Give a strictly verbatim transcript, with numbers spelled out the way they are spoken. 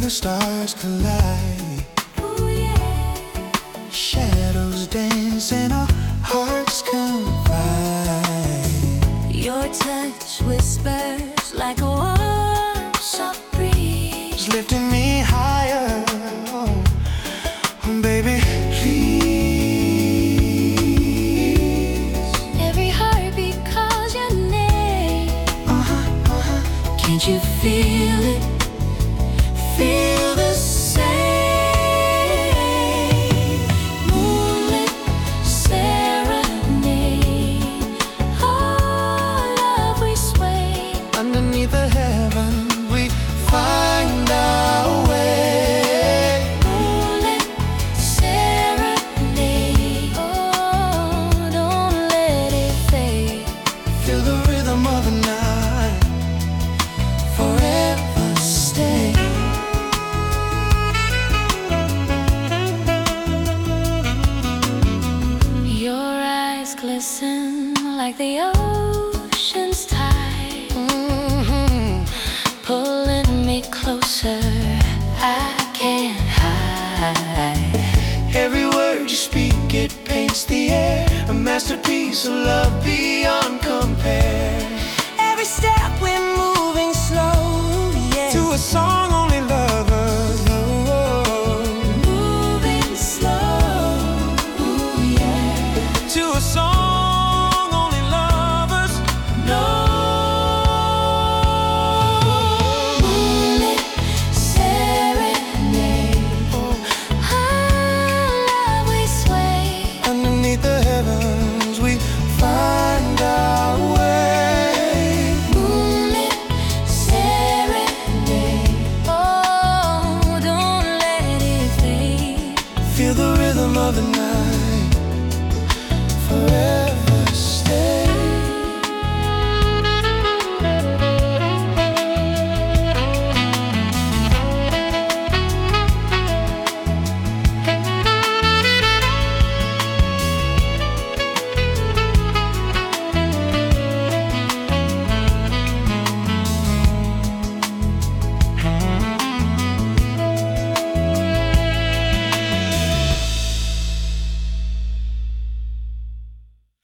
the stars collide. Ooh, yeah. Shadows dance and our hearts confide. Your touch whispers like a warm, soft breeze, It's lifting me higher. Oh, baby, please. every heartbeat calls your name. Uh-huh, uh-huh. Can't you feel it? Feel the same. Moonlit serenade. Oh, love, we sway. Underneath the heaven, we find our way. Moonlit serenade. Oh, don't let it fade. Feel the rhythm of the night. Forever stay. Your eyes glisten like the ocean's tide, Mm-hmm. pulling me closer. I can't hide. Every word you speak, it paints the air. A masterpiece of love beyond compare. Every step we're moving slow, yeah. To a song